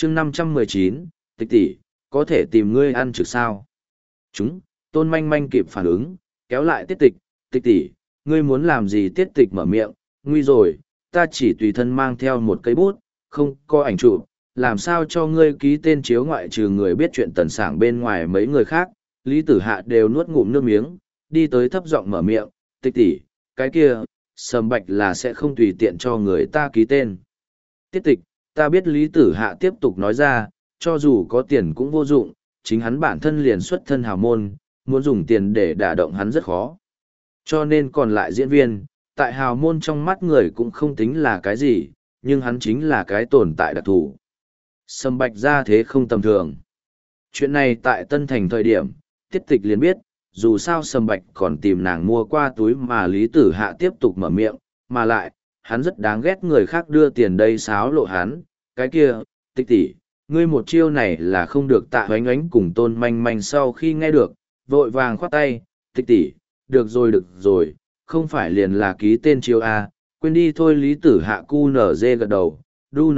chương 519, tịch tỷ, có thể tìm ngươi ăn trực sao? Tôn manh manh kịp phản ứng, kéo lại tiết tịch, tịch tỷ, ngươi muốn làm gì? Tiết tịch mở miệng, nguy rồi, ta chỉ tùy thân mang theo một cây bút, không có ảnh chụp, làm sao cho ngươi ký tên chiếu ngoại trừ người biết chuyện Tần Sảng bên ngoài mấy người khác. Lý Tử Hạ đều nuốt ngụm nước miếng, đi tới thấp giọng mở miệng, tịch tỷ, cái kia, Sầm Bạch là sẽ không tùy tiện cho người ta ký tên. Tiết tịch, ta biết. Lý Tử Hạ tiếp tục nói ra, cho dù có tiền cũng vô dụng, chính hắn bản thân liền xuất thân hào môn, muốn dùng tiền để đả động hắn rất khó. Cho nên còn lại diễn viên, tại hào môn trong mắt người cũng không tính là cái gì, nhưng hắn chính là cái tồn tại đặc thù. Sầm Bạch ra thế không tầm thường. Chuyện này tại Tân Thành thời điểm, Tiết tịch liền biết, dù sao Sầm Bạch còn tìm nàng mua qua túi mà Lý Tử Hạ tiếp tục mở miệng, mà lại, hắn rất đáng ghét người khác đưa tiền đây xáo lộ hắn, cái kia, tịch tỷ, ngươi một chiêu này là không được. Tạ Oánh Oánh cùng Tôn Manh Manh sau khi nghe được, vội vàng khoát tay, tịch tỷ, được rồi, không phải liền là ký tên chiêu A, quên đi thôi. Lý Tử Hạ cu nở dê gật đầu, đu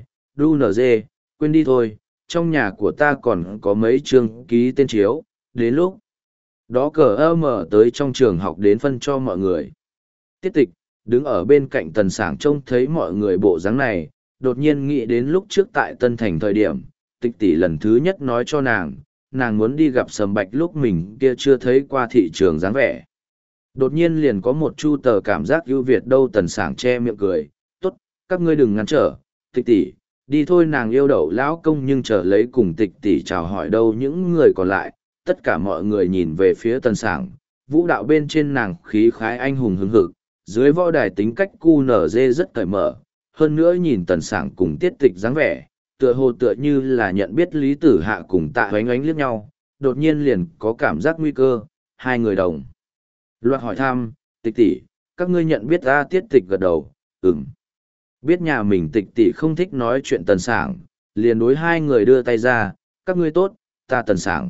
nở dê, quên đi thôi, trong nhà của ta còn có mấy chương ký tên chiếu, đến lúc đó cờ mở tới trong trường học đến phân cho mọi người. Tiết tịch, đứng ở bên cạnh Tần Sảng trông thấy mọi người bộ dáng này, đột nhiên nghĩ đến lúc trước tại Tân Thành thời điểm, tịch tỷ lần thứ nhất nói cho nàng muốn đi gặp Sầm Bạch lúc mình kia chưa thấy qua thị trường dáng vẻ. Đột nhiên liền có một chu tờ cảm giác ưu việt đâu. Tần Sảng che miệng cười, tốt, các ngươi đừng ngăn trở, tịch tỷ, đi thôi. Nàng yêu đậu lão công nhưng chờ lấy cùng tịch tỷ chào hỏi đâu. Những người còn lại, tất cả mọi người nhìn về phía Tần Sảng, vũ đạo bên trên nàng khí khái anh hùng hứng hực, dưới võ đài tính cách cu nở dê rất cởi mở, hơn nữa nhìn Tần Sảng cùng Tiết tịch dáng vẻ, tựa hồ tựa như là nhận biết Lý Tử Hạ cùng Tạ Oánh Oánh liếc nhau, đột nhiên liền có cảm giác nguy cơ. Hai người đồng loạt hỏi thăm, tịch tỷ, các ngươi nhận biết ta? Tiết tịch gật đầu, biết nhà mình tịch tỷ không thích nói chuyện Tần Sảng, liền đối hai người đưa tay ra, các ngươi tốt, ta Tần Sảng.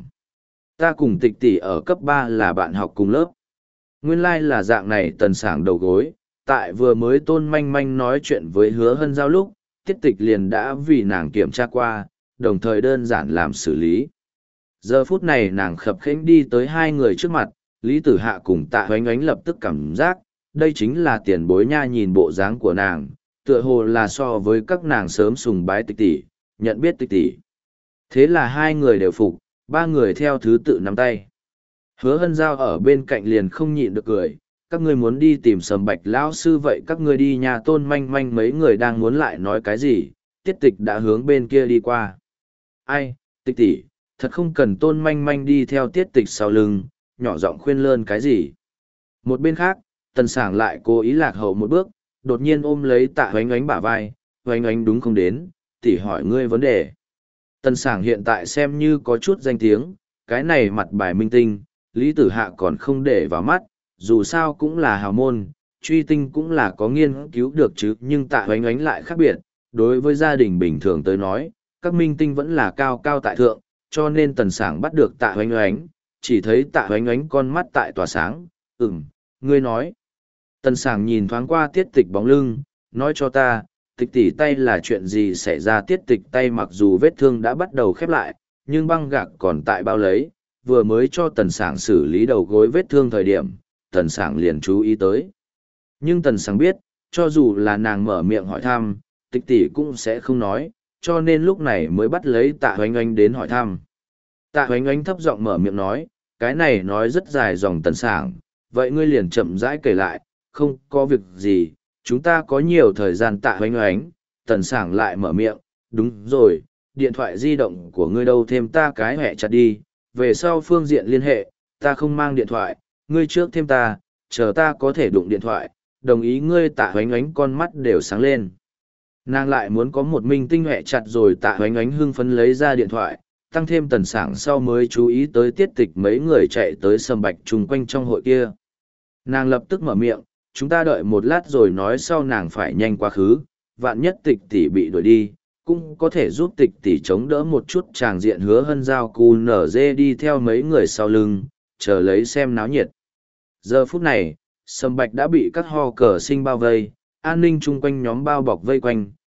Ta cùng tịch tỷ ở cấp 3 là bạn học cùng lớp. Nguyên lai là dạng này. Tần Sảng đầu gối, tại vừa mới Tôn Manh Manh nói chuyện với Hứa Hân Giao lúc, Tiết tịch liền đã vì nàng kiểm tra qua, đồng thời đơn giản làm xử lý. Giờ phút này nàng khập khiễng đi tới hai người trước mặt, Lý Tử Hạ cùng Tạ Oánh Oánh lập tức cảm giác, đây chính là tiền bối nha. Nhìn bộ dáng của nàng, tựa hồ là so với các nàng sớm sùng bái tịch tỷ, nhận biết tịch tỷ. Thế là hai người đều phục, ba người theo thứ tự nắm tay. Hứa Hân Giao ở bên cạnh liền không nhịn được cười, các ngươi muốn đi tìm Sầm Bạch lão sư vậy các ngươi đi nhà. Tôn Manh Manh mấy người đang muốn lại nói cái gì, Tiết tịch đã hướng bên kia đi qua. Ai, tịch tỷ, thật không cần. Tôn Manh Manh đi theo Tiết tịch sau lưng, nhỏ giọng khuyên lơn cái gì. Một bên khác, Tần Sảng lại cố ý lạc hậu một bước, đột nhiên ôm lấy Tạ Oánh Oánh bả vai, Oánh Oánh đúng không đến, tỷ hỏi ngươi vấn đề. Tần Sảng hiện tại xem như có chút danh tiếng, cái này mặt bài minh tinh, Lý Tử Hạ còn không để vào mắt, dù sao cũng là hào môn, truy tinh cũng là có nghiên cứu được chứ. Nhưng Tạ Oánh Oánh lại khác biệt, đối với gia đình bình thường tới nói, các minh tinh vẫn là cao cao tại thượng, cho nên Tần Sảng bắt được Tạ Oánh Oánh, chỉ thấy Tạ Oánh Oánh con mắt tại tỏa sáng, ngươi nói. Tần Sảng nhìn thoáng qua Tiết tịch bóng lưng, nói cho ta, tịch tỷ tay là chuyện gì xảy ra. Tiết tịch tay mặc dù vết thương đã bắt đầu khép lại, nhưng băng gạc còn tại bao lấy, vừa mới cho Tần Sảng xử lý đầu gối vết thương thời điểm, Tần Sảng liền chú ý tới. Nhưng Tần Sảng biết, cho dù là nàng mở miệng hỏi thăm, tịch tỷ cũng sẽ không nói, cho nên lúc này mới bắt lấy Tạ Oánh Oánh đến hỏi thăm. Tạ Oánh Oánh thấp giọng mở miệng nói, cái này nói rất dài dòng. Tần Sảng, vậy ngươi liền chậm rãi kể lại, không có việc gì, chúng ta có nhiều thời gian. Tạ Oánh Oánh, Tần Sảng lại mở miệng, đúng rồi, điện thoại di động của ngươi đâu, thêm ta cái hẹ chặt đi, về sau phương diện liên hệ, ta không mang điện thoại, ngươi trước thêm ta, chờ ta có thể đụng điện thoại, đồng ý ngươi. Tạ Oánh Oánh con mắt đều sáng lên. Nàng lại muốn có một minh tinh hẹ chặt rồi. Tạ Oánh Oánh hưng phấn lấy ra điện thoại, tăng thêm Tần Sảng sau mới chú ý tới Tiết tịch mấy người chạy tới Sầm Bạch chung quanh trong hội kia. Nàng lập tức mở miệng, chúng ta đợi một lát rồi nói sau. Nàng phải nhanh quá khứ, vạn nhất tịch tỷ bị đuổi đi, cũng có thể giúp tịch tỷ chống đỡ một chút tràng diện. Hứa Hân Giao cu nở dê đi theo mấy người sau lưng, chờ lấy xem náo nhiệt. Giờ phút này, Sầm Bạch đã bị các ho cờ sinh bao vây, an ninh chung quanh nhóm bao bọc vây quanh,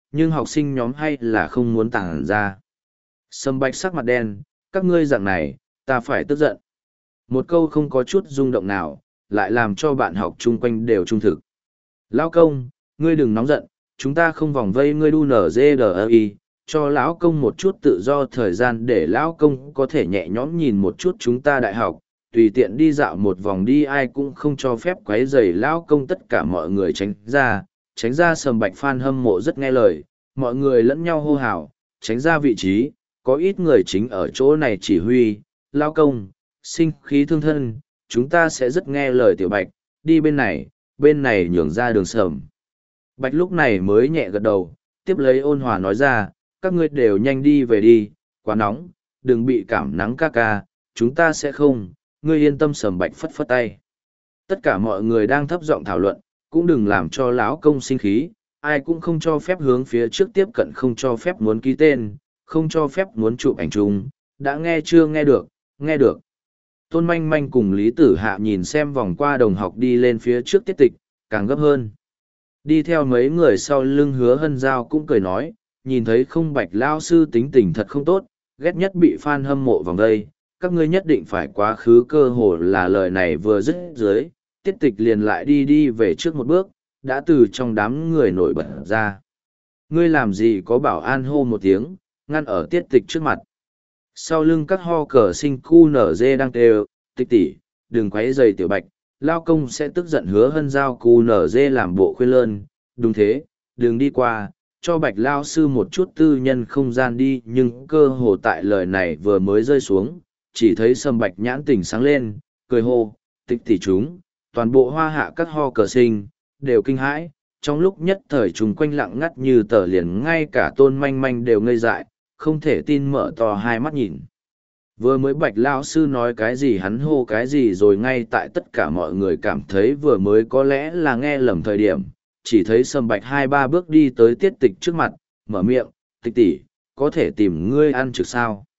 nhưng học sinh nhóm hay là không muốn tản ra. Sâm Bạch sắc mặt đen, các ngươi dạng này, ta phải tức giận. Một câu không có chút rung động nào, lại làm cho bạn học chung quanh đều trung thực. Lão công, ngươi đừng nóng giận, chúng ta không vòng vây ngươi đu nở dê đờ y, cho lão công một chút tự do thời gian để lão công có thể nhẹ nhõm nhìn một chút chúng ta đại học, tùy tiện đi dạo một vòng đi, ai cũng không cho phép quấy rầy lão công. Tất cả mọi người tránh ra. Sầm Bạch fan hâm mộ rất nghe lời, mọi người lẫn nhau hô hào, tránh ra vị trí, có ít người chính ở chỗ này chỉ huy, lão công, sinh khí thương thân, chúng ta sẽ rất nghe lời Tiểu Bạch, đi bên này nhường ra đường. Sầm Bạch lúc này mới nhẹ gật đầu, tiếp lấy ôn hòa nói ra, các ngươi đều nhanh đi về đi, quá nóng, đừng bị cảm nắng ca ca, chúng ta sẽ không, ngươi yên tâm. Sầm Bạch phất phất tay. Tất cả mọi người đang thấp giọng thảo luận, cũng đừng làm cho lão công sinh khí, ai cũng không cho phép hướng phía trước tiếp cận, không cho phép muốn ký tên, không cho phép muốn chụp ảnh chung, đã nghe chưa? Nghe được, nghe được. Tôn Manh Manh cùng Lý Tử Hạ nhìn xem vòng qua đồng học đi lên phía trước tiết tịch, càng gấp hơn. Đi theo mấy người sau lưng Hứa Hân Giao cũng cười nói, nhìn thấy không Bạch lao sư tính tình thật không tốt, ghét nhất bị fan hâm mộ vòng đây, các ngươi nhất định phải quá khứ. Cơ hồ là lời này vừa dứt dưới, tiết tịch liền lại đi về trước một bước, đã từ trong đám người nổi bật ra. Ngươi làm gì có? Bảo an hô một tiếng, ngăn ở tiết tịch trước mặt. Sau lưng các ho cờ sinh cu nở dê đang kêu, tịch tỷ, đừng quấy rầy Tiểu Bạch, lao công sẽ tức giận. Hứa Hân Giao cu nở dê làm bộ khuyên lơn, đúng thế, đừng đi qua, cho Bạch lao sư một chút tư nhân không gian đi. Nhưng cơ hồ tại lời này vừa mới rơi xuống, chỉ thấy Sầm Bạch nhãn tỉnh sáng lên, cười hô, tịch tỷ. Chúng toàn bộ hoa hạ các ho cờ sinh đều kinh hãi, trong lúc nhất thời chúng quanh lặng ngắt như tờ, liền ngay cả Tôn Manh Manh đều ngây dại, không thể tin mở to hai mắt nhìn. Vừa mới Bạch lao sư nói cái gì, hắn hô cái gì rồi, ngay tại tất cả mọi người cảm thấy vừa mới có lẽ là nghe lầm thời điểm, chỉ thấy Sầm Bạch 2-3 bước đi tới tiết tịch trước mặt, mở miệng, tịch tỷ, có thể tìm ngươi ăn trực sao?